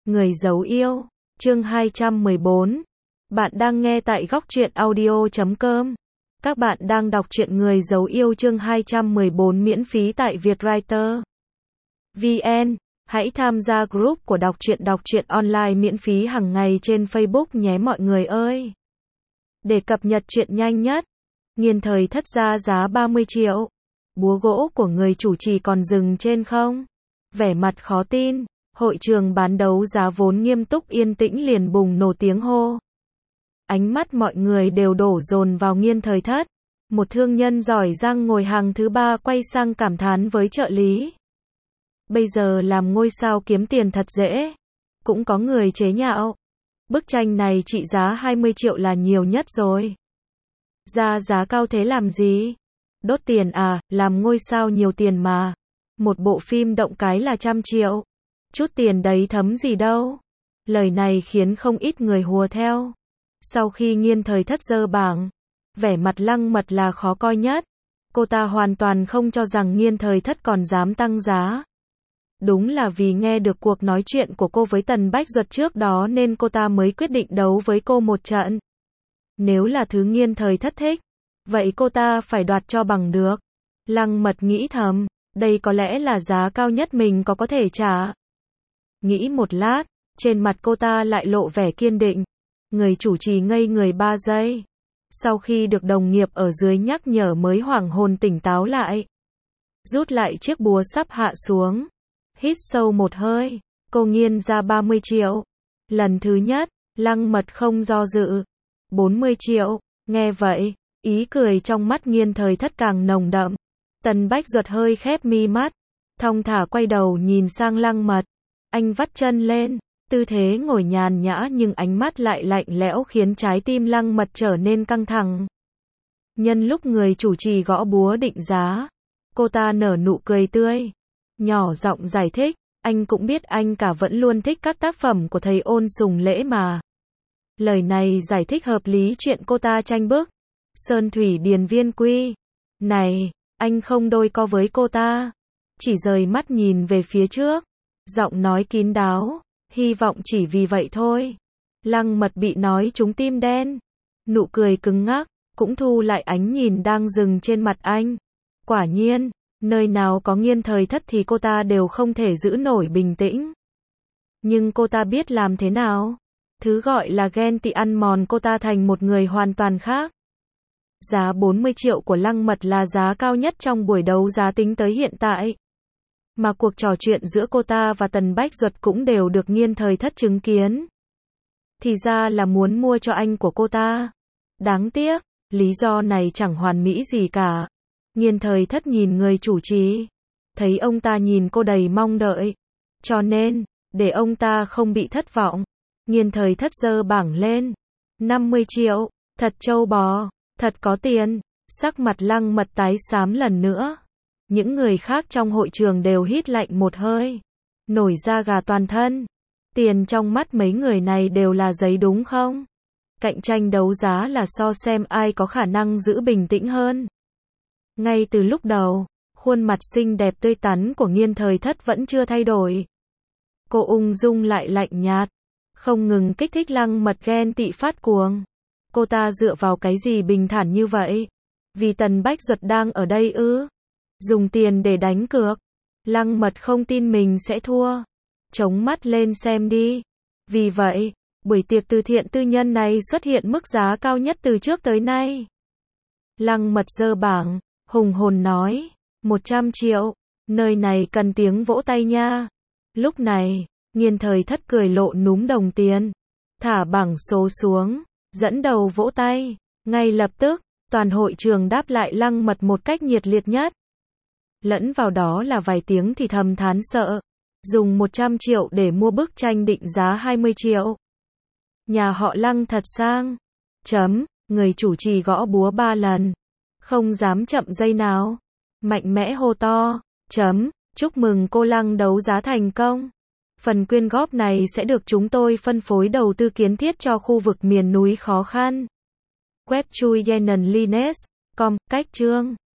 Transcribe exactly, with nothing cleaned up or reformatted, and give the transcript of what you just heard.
Người giấu yêu, chương hai trăm mười bốn. Bạn đang nghe tại góc truyện audio chấm com. Các bạn đang đọc truyện Người giấu yêu chương hai trăm mười bốn miễn phí tại Vietwriter. vê en. Hãy tham gia group của đọc truyện đọc truyện online miễn phí hàng ngày trên Facebook nhé mọi người ơi. Để cập nhật truyện nhanh nhất, Nghiên Thời Thất ra giá ba mươi triệu. Búa gỗ của người chủ trì còn dừng trên không? Vẻ mặt khó tin. Hội trường bán đấu giá vốn nghiêm túc yên tĩnh liền bùng nổ tiếng hô. Ánh mắt mọi người đều đổ dồn vào Nghiên Thời Thất. Một thương nhân giỏi giang ngồi hàng thứ ba quay sang cảm thán với trợ lý. Bây giờ làm ngôi sao kiếm tiền thật dễ. Cũng có người chế nhạo. Bức tranh này trị giá hai mươi triệu là nhiều nhất rồi. Ra giá cao thế làm gì? Đốt tiền à, làm ngôi sao nhiều tiền mà. Một bộ phim động cái là trăm triệu. Chút tiền đấy thấm gì đâu. Lời này khiến không ít người hùa theo. Sau khi Nghiên Thời Thất dơ bảng, vẻ mặt Lăng Mật là khó coi nhất. Cô ta hoàn toàn không cho rằng Nghiên Thời Thất còn dám tăng giá. Đúng là vì nghe được cuộc nói chuyện của cô với Tần Bách Duật trước đó nên cô ta mới quyết định đấu với cô một trận. Nếu là thứ Nghiên Thời Thất thích, vậy cô ta phải đoạt cho bằng được. Lăng Mật nghĩ thầm, đây có lẽ là giá cao nhất mình có có thể trả. Nghĩ một lát, trên mặt cô ta lại lộ vẻ kiên định. Người chủ trì ngây người ba giây. Sau khi được đồng nghiệp ở dưới nhắc nhở mới hoảng hồn tỉnh táo lại. Rút lại chiếc búa sắp hạ xuống. Hít sâu một hơi, cô Nghiên ra ba mươi triệu. Lần thứ nhất, Lăng Mật không do dự. bốn mươi triệu, nghe vậy, ý cười trong mắt Nghiên Thời Thất càng nồng đậm. Tần Bách Duật hơi khép mi mắt, thong thả quay đầu nhìn sang Lăng Mật. Anh vắt chân lên, tư thế ngồi nhàn nhã nhưng ánh mắt lại lạnh lẽo khiến trái tim Lăng Mật trở nên căng thẳng. Nhân lúc người chủ trì gõ búa định giá, cô ta nở nụ cười tươi, nhỏ giọng giải thích, anh cũng biết anh cả vẫn luôn thích các tác phẩm của thầy Ôn Sùng Lễ mà. Lời này giải thích hợp lý chuyện cô ta tranh bức. Sơn Thủy Điền Viên Quy. Này, anh không đôi co với cô ta. Chỉ rời mắt nhìn về phía trước. Giọng nói kín đáo, hy vọng chỉ vì vậy thôi. Lăng Mật bị nói trúng tim đen. Nụ cười cứng ngắc, cũng thu lại ánh nhìn đang dừng trên mặt anh. Quả nhiên, nơi nào có Nghiên Thời Thất thì cô ta đều không thể giữ nổi bình tĩnh. Nhưng cô ta biết làm thế nào? Thứ gọi là ghen tị ăn mòn cô ta thành một người hoàn toàn khác. Giá bốn mươi triệu của Lăng Mật là giá cao nhất trong buổi đấu giá tính tới hiện tại. Mà cuộc trò chuyện giữa cô ta và Tần Bách Duật cũng đều được Nghiên Thời Thất chứng kiến. Thì ra là muốn mua cho anh của cô ta. Đáng tiếc, lý do này chẳng hoàn mỹ gì cả. Nghiên Thời Thất nhìn người chủ trì, thấy ông ta nhìn cô đầy mong đợi. Cho nên, để ông ta không bị thất vọng, Nghiên Thời Thất giơ bảng lên. năm mươi triệu, thật trâu bò, thật có tiền. Sắc mặt Lăng Mật tái xám lần nữa. Những người khác trong hội trường đều hít lạnh một hơi, nổi da gà toàn thân. Tiền trong mắt mấy người này đều là giấy đúng không? Cạnh tranh đấu giá là so xem ai có khả năng giữ bình tĩnh hơn. Ngay từ lúc đầu, khuôn mặt xinh đẹp tươi tắn của Nghiên Thời Thất vẫn chưa thay đổi. Cô ung dung lại lạnh nhạt, không ngừng kích thích Lăng Mật ghen tị phát cuồng. Cô ta dựa vào cái gì bình thản như vậy? Vì Tần Bách Duật đang ở đây ư? Dùng tiền để đánh cược. Lăng Mật không tin mình sẽ thua. Chống mắt lên xem đi. Vì vậy, buổi tiệc từ thiện tư nhân này xuất hiện mức giá cao nhất từ trước tới nay. Lăng Mật giơ bảng, hùng hồn nói, một trăm triệu, nơi này cần tiếng vỗ tay nha. Lúc này, Nghiên Thời Thất cười lộ núm đồng tiền, thả bảng số xuống, dẫn đầu vỗ tay. Ngay lập tức, toàn hội trường đáp lại Lăng Mật một cách nhiệt liệt nhất. Lẫn vào đó là vài tiếng thì thầm thán sợ. Dùng một trăm triệu để mua bức tranh định giá hai mươi triệu. Nhà họ Lăng thật sang. Chấm, người chủ trì gõ búa ba lần. Không dám chậm giây nào. Mạnh mẽ hô to. Chấm, chúc mừng cô Lăng đấu giá thành công. Phần quyên góp này sẽ được chúng tôi phân phối đầu tư kiến thiết cho khu vực miền núi khó khăn. Web chui yenen lines chấm com, cách chương.